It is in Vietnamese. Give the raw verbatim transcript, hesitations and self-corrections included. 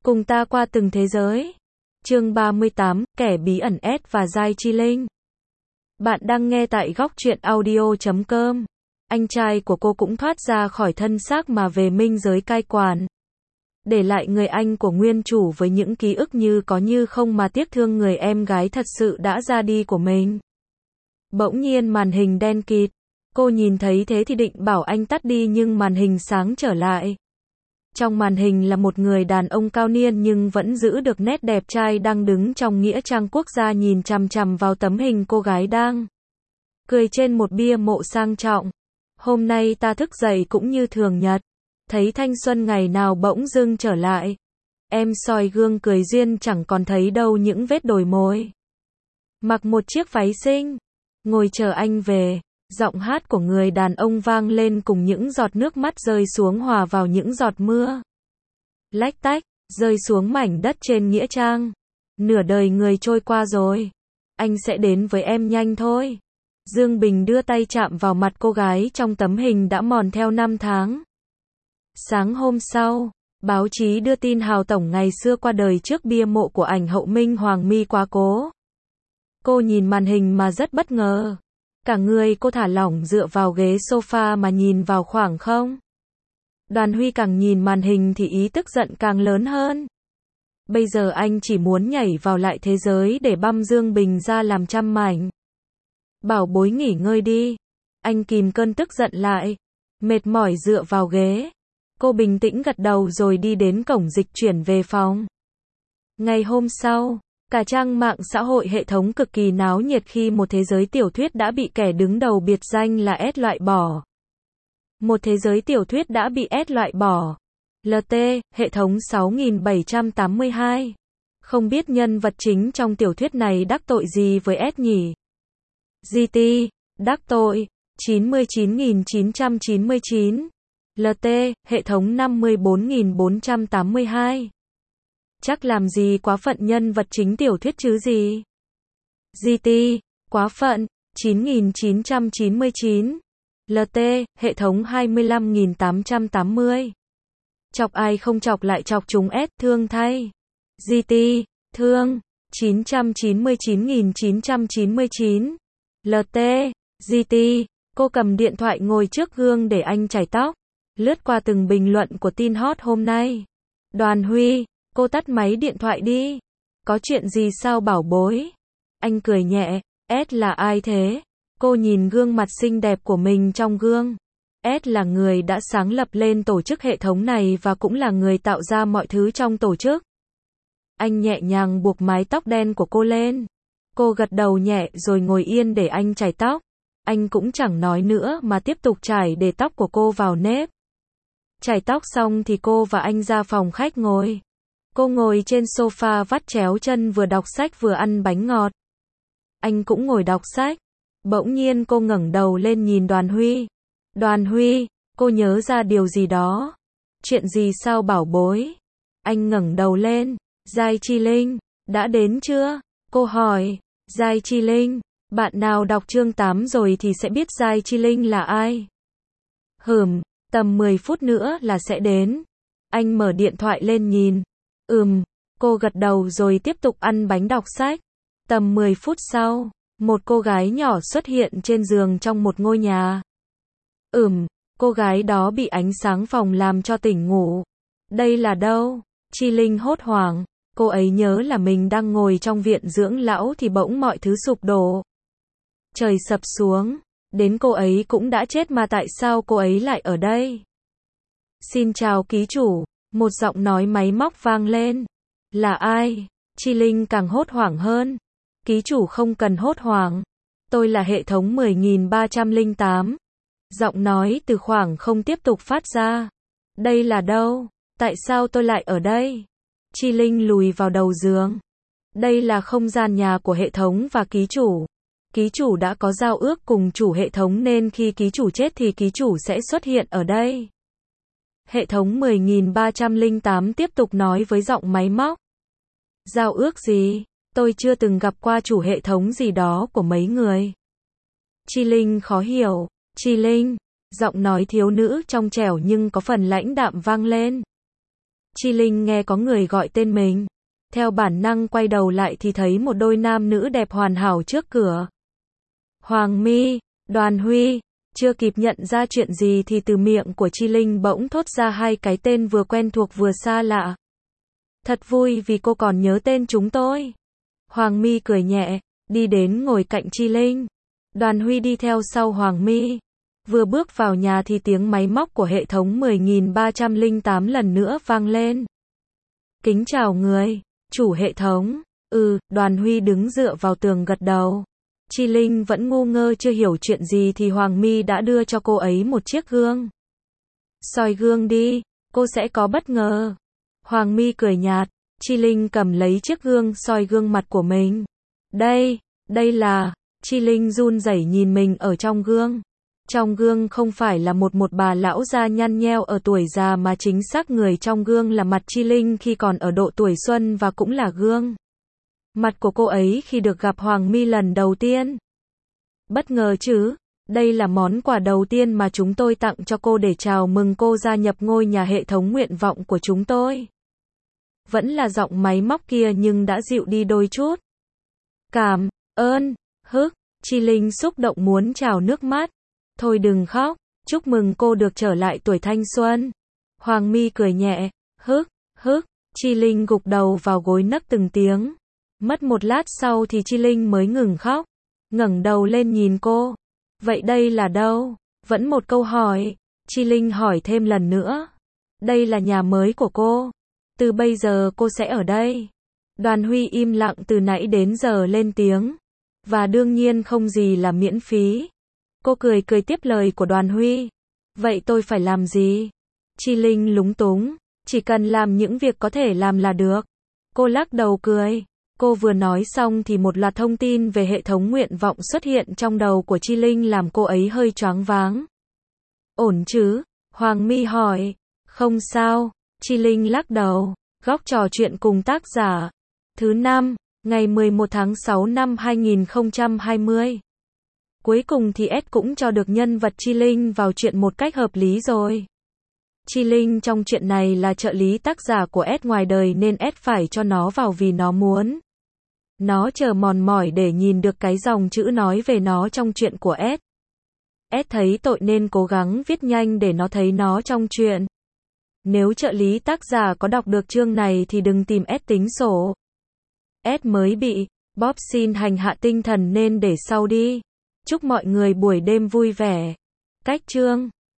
Cùng ta qua từng thế giới. Chương ba mươi tám, kẻ bí ẩn S và Giai Chi Linh. Bạn đang nghe tại góc truyện audio chấm com. Anh trai của cô cũng thoát ra khỏi thân xác mà về minh giới cai quản. Để lại người anh của nguyên chủ với những ký ức như có như không mà tiếc thương người em gái thật sự đã ra đi của mình. Bỗng nhiên màn hình đen kịt. Cô nhìn thấy thế thì định bảo anh tắt đi nhưng màn hình sáng trở lại. Trong màn hình là một người đàn ông cao niên nhưng vẫn giữ được nét đẹp trai đang đứng trong nghĩa trang quốc gia nhìn chằm chằm vào tấm hình cô gái đang cười trên một bia mộ sang trọng. Hôm nay ta thức dậy cũng như thường nhật. Thấy thanh xuân ngày nào bỗng dưng trở lại. Em soi gương cười duyên chẳng còn thấy đâu những vết đồi mồi. Mặc một chiếc váy xinh. Ngồi chờ anh về. Giọng hát của người đàn ông vang lên cùng những giọt nước mắt rơi xuống hòa vào những giọt mưa. Lách tách, rơi xuống mảnh đất trên nghĩa trang. Nửa đời người trôi qua rồi. Anh sẽ đến với em nhanh thôi. Dương Bình đưa tay chạm vào mặt cô gái trong tấm hình đã mòn theo năm tháng. Sáng hôm sau, báo chí đưa tin Hào Tổng ngày xưa qua đời trước bia mộ của ảnh hậu Minh Hoàng My quá cố. Cô nhìn màn hình mà rất bất ngờ. Cả người cô thả lỏng dựa vào ghế sofa mà nhìn vào khoảng không. Đoàn Huy càng nhìn màn hình thì ý tức giận càng lớn hơn. Bây giờ anh chỉ muốn nhảy vào lại thế giới để băm Dương Bình ra làm trăm mảnh. Bảo bối nghỉ ngơi đi. Anh kìm cơn tức giận lại. Mệt mỏi dựa vào ghế. Cô bình tĩnh gật đầu rồi đi đến cổng dịch chuyển về phòng. Ngày hôm sau, cả trang mạng xã hội hệ thống cực kỳ náo nhiệt khi một thế giới tiểu thuyết đã bị kẻ đứng đầu biệt danh là S loại bỏ. Một thế giới tiểu thuyết đã bị S loại bỏ. lờ tê, hệ thống sáu nghìn bảy trăm tám mươi hai. Không biết nhân vật chính trong tiểu thuyết này đắc tội gì với S nhỉ? giê tê, đắc tội, chín mươi chín nghìn chín trăm chín mươi chín. lờ tê, hệ thống năm mươi bốn nghìn bốn trăm tám mươi hai. Chắc làm gì quá phận nhân vật chính tiểu thuyết chứ gì? giê tê, quá phận, chín nghìn chín trăm chín mươi chín. lờ tê, hệ thống hai mươi lăm nghìn tám trăm tám mươi. Chọc ai không chọc lại chọc chúng S, thương thay. giê tê, thương, chín trăm chín mươi chín nghìn chín trăm chín mươi chín. lờ tê, giê tê, cô cầm điện thoại ngồi trước gương để anh chải tóc. Lướt qua từng bình luận của tin hot hôm nay. Đoàn Huy, cô tắt máy điện thoại đi. Có chuyện gì sao bảo bối? Anh cười nhẹ. S là ai thế? Cô nhìn gương mặt xinh đẹp của mình trong gương. S là người đã sáng lập lên tổ chức hệ thống này và cũng là người tạo ra mọi thứ trong tổ chức. Anh nhẹ nhàng buộc mái tóc đen của cô lên. Cô gật đầu nhẹ rồi ngồi yên để anh chải tóc. Anh cũng chẳng nói nữa mà tiếp tục chải để tóc của cô vào nếp. Chải tóc xong thì cô và anh ra phòng khách ngồi. Cô ngồi trên sofa vắt chéo chân vừa đọc sách vừa ăn bánh ngọt. Anh cũng ngồi đọc sách. Bỗng nhiên cô ngẩng đầu lên nhìn Đoàn Huy. Đoàn Huy, cô nhớ ra điều gì đó. Chuyện gì sao bảo bối? Anh ngẩng đầu lên. Giai Chi Linh, đã đến chưa? Cô hỏi. Giai Chi Linh, bạn nào đọc chương tám rồi thì sẽ biết Giai Chi Linh là ai. Hừm, tầm mười phút nữa là sẽ đến. Anh mở điện thoại lên nhìn. Ừm, cô gật đầu rồi tiếp tục ăn bánh đọc sách. Tầm mười phút sau, một cô gái nhỏ xuất hiện trên giường trong một ngôi nhà. Ừm, cô gái đó bị ánh sáng phòng làm cho tỉnh ngủ. Đây là đâu? Chi Linh hốt hoảng. Cô ấy nhớ là mình đang ngồi trong viện dưỡng lão thì bỗng mọi thứ sụp đổ. Trời sập xuống. Đến cô ấy cũng đã chết mà tại sao cô ấy lại ở đây? Xin chào ký chủ. Một giọng nói máy móc vang lên. Là ai? Chi Linh càng hốt hoảng hơn. Ký chủ không cần hốt hoảng. Tôi là hệ thống mười nghìn ba trăm lẻ tám. Giọng nói từ khoảng không tiếp tục phát ra. Đây là đâu? Tại sao tôi lại ở đây? Chi Linh lùi vào đầu giường. Đây là không gian nhà của hệ thống và ký chủ. Ký chủ đã có giao ước cùng chủ hệ thống nên khi ký chủ chết thì ký chủ sẽ xuất hiện ở đây. Hệ thống mười nghìn ba trăm lẻ tám tiếp tục nói với giọng máy móc. Giao ước gì? Tôi chưa từng gặp qua chủ hệ thống gì đó của mấy người. Chi Linh khó hiểu. Chi Linh, giọng nói thiếu nữ trong trẻo nhưng có phần lãnh đạm vang lên. Chi Linh nghe có người gọi tên mình. Theo bản năng quay đầu lại thì thấy một đôi nam nữ đẹp hoàn hảo trước cửa. Hoàng My, Đoàn Huy. Chưa kịp nhận ra chuyện gì thì từ miệng của Chi Linh bỗng thốt ra hai cái tên vừa quen thuộc vừa xa lạ. Thật vui vì cô còn nhớ tên chúng tôi. Hoàng My cười nhẹ, đi đến ngồi cạnh Chi Linh. Đoàn Huy đi theo sau Hoàng My. Vừa bước vào nhà thì tiếng máy móc của hệ thống mười nghìn ba trăm lẻ tám lần nữa vang lên. Kính chào người, chủ hệ thống. Ừ, Đoàn Huy đứng dựa vào tường gật đầu. Chi Linh vẫn ngu ngơ chưa hiểu chuyện gì thì Hoàng My đã đưa cho cô ấy một chiếc gương. Soi gương đi, cô sẽ có bất ngờ. Hoàng My cười nhạt, Chi Linh cầm lấy chiếc gương soi gương mặt của mình. Đây, đây là, Chi Linh run rẩy nhìn mình ở trong gương. Trong gương không phải là một một bà lão già nhăn nheo ở tuổi già mà chính xác người trong gương là mặt Chi Linh khi còn ở độ tuổi xuân và cũng là gương mặt của cô ấy khi được gặp Hoàng My lần đầu tiên. Bất ngờ chứ, đây là món quà đầu tiên mà chúng tôi tặng cho cô để chào mừng cô gia nhập ngôi nhà hệ thống nguyện vọng của chúng tôi. Vẫn là giọng máy móc kia nhưng đã dịu đi đôi chút. Cảm ơn, hức, Chi Linh xúc động muốn trào nước mắt. Thôi đừng khóc, chúc mừng cô được trở lại tuổi thanh xuân. Hoàng My cười nhẹ, hức, hức, Chi Linh gục đầu vào gối nấc từng tiếng. Mất một lát sau thì Chi Linh mới ngừng khóc, ngẩng đầu lên nhìn cô. Vậy đây là đâu? Vẫn một câu hỏi. Chi Linh hỏi thêm lần nữa. Đây là nhà mới của cô. Từ bây giờ cô sẽ ở đây. Đoàn Huy im lặng từ nãy đến giờ lên tiếng. Và đương nhiên không gì là miễn phí. Cô cười cười tiếp lời của Đoàn Huy. Vậy tôi phải làm gì? Chi Linh lúng túng. Chỉ cần làm những việc có thể làm là được. Cô lắc đầu cười. Cô vừa nói xong thì một loạt thông tin về hệ thống nguyện vọng xuất hiện trong đầu của Chi Linh làm cô ấy hơi choáng váng. Ổn chứ? Hoàng My hỏi. Không sao. Chi Linh lắc đầu. Góc trò chuyện cùng tác giả. Thứ năm, ngày mười một tháng sáu năm hai nghìn không trăm hai mươi. Cuối cùng thì S cũng cho được nhân vật Chi Linh vào chuyện một cách hợp lý rồi. Chi Linh trong chuyện này là trợ lý tác giả của S ngoài đời nên S phải cho nó vào vì nó muốn. Nó chờ mòn mỏi để nhìn được cái dòng chữ nói về nó trong chuyện của S. S thấy tội nên cố gắng viết nhanh để nó thấy nó trong chuyện. Nếu trợ lý tác giả có đọc được chương này thì đừng tìm S tính sổ. S mới bị Bob xin hành hạ tinh thần nên để sau đi. Chúc mọi người buổi đêm vui vẻ. Cách chương